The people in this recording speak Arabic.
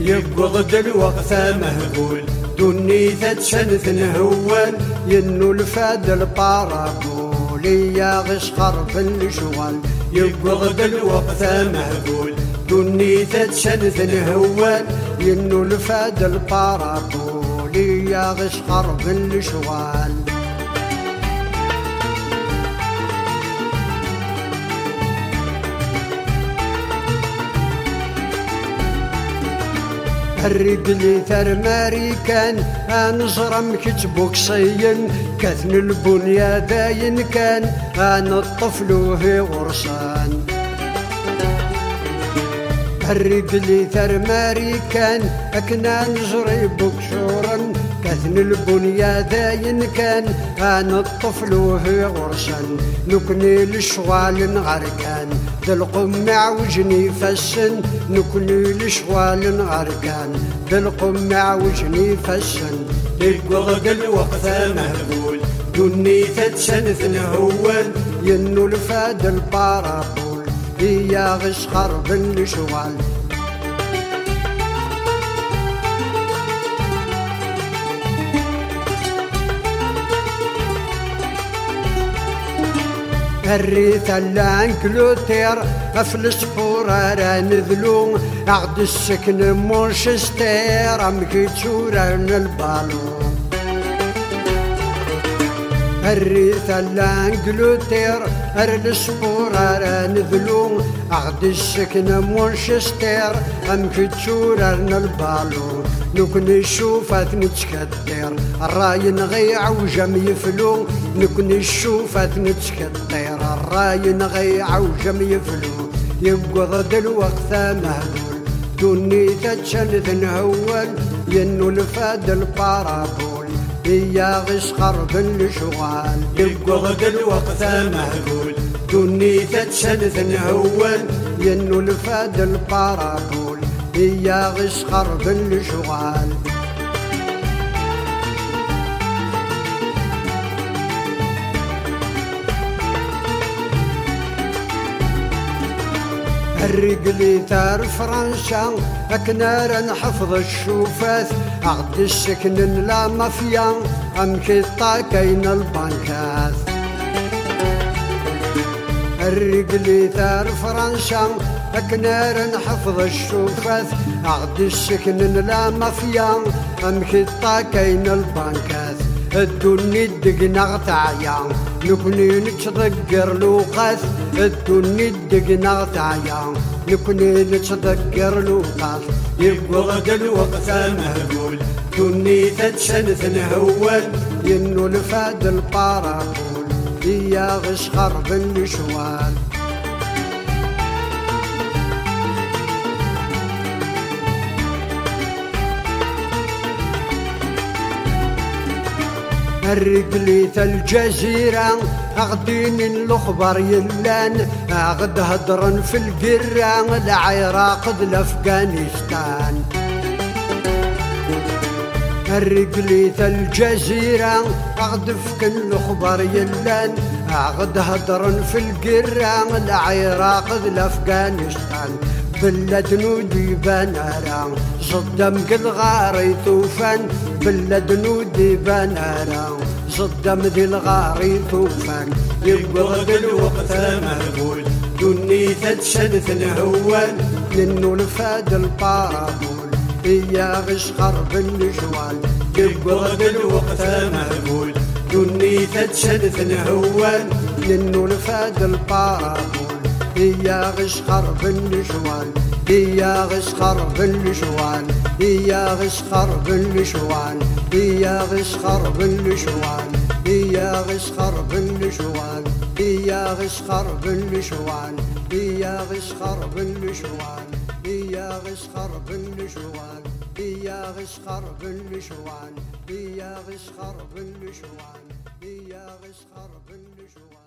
يقض الوقت مهبول دوني تتشنث نهوان ينو الفاد البارابول يا غشقر في الشغل يقض الوقت مهبول دوني تتشنث نهوان ينو الفاد البارابول يا غشقر في الشغل الرجل ثر ماريكان انزرم كتبوك صين كثن البنيا داين كان انا الطفل وهي غرسان الرجل ثر ماريكان اكنا نزري بكشورا كثن البنيا داين كان انا الطفل وهي غرسان نكني للشغال نغركان ذا القمع وجني فسن نكني لشغال نغركان ذا القمع وجني فسن يقض الوقت مهبول دوني تتشنث نهوان ينو الفاد البارابول يا غشقر بالشغال الريث الانكلوتير افلس فورا نذلو عقد السكن مونشستير امكي تشوران البالو الريث الانكلوتير ارلس فورا نذلو عقد السكن مونشستير امكي تشوران البالو نكون نشوفات نتكدر الراي نغيع وجم يفلو نكون نشوفات نتكدر الراي نغيع وجم يفلو يقض الوقت مهبول دوني تتشنث نهول ينو الفاد البارابول يا غشقر بالشغال يقض الوقت مهبول دوني تتشنث نهول ينو الفاد البارابول يا غشقر بالشغال الرجل ثار فرنسا اكنار نحفظ الشوفات عقد السكن لا مافيا امكي طاكين البنكات الرجل ثار فرنسا اكنار نحفظ الشوفات عقد السكن لا مافيا امكي طاكين البنكات الدني الدق نغتعيا نكوني نتذكر لوقات الدني الدق نغتعيا نكوني نتذكر لوقات يقض الوقت مهبول دوني تتشنث نهول ينو الفاد البارابول يا غشقر بالشوال الرجليت الجزيرة أغدين الأخبار يلان أغد هدرن في القرة العراق لأفغانستان الرجليت الجزيرة أغد فكن الأخبار يلان أغد هدرن في القرة العراق لأفغانستان بلد نودي بنارا صدام قد غاري طوفان بلد نودي بنارا صدام ذي الغاري طوفان يقض الوقت مهبول دوني تتشنث نهوان لنو الفاد البارابول يا غشقر بالشوال يقض الوقت مهبول دوني تتشنث نهوان لنو الفاد البارابول يا غشقر بالشوال يا غشقر بالشوال يا غشقر بالشوال يا غشقر بالشوال يا غشقر بالشوال يا غشقر بالشوال يا غشقر بالشوال يا غشقر بالشوال يا غشقر بالشوال يا غشقر بالشوال يا غشقر بالشوال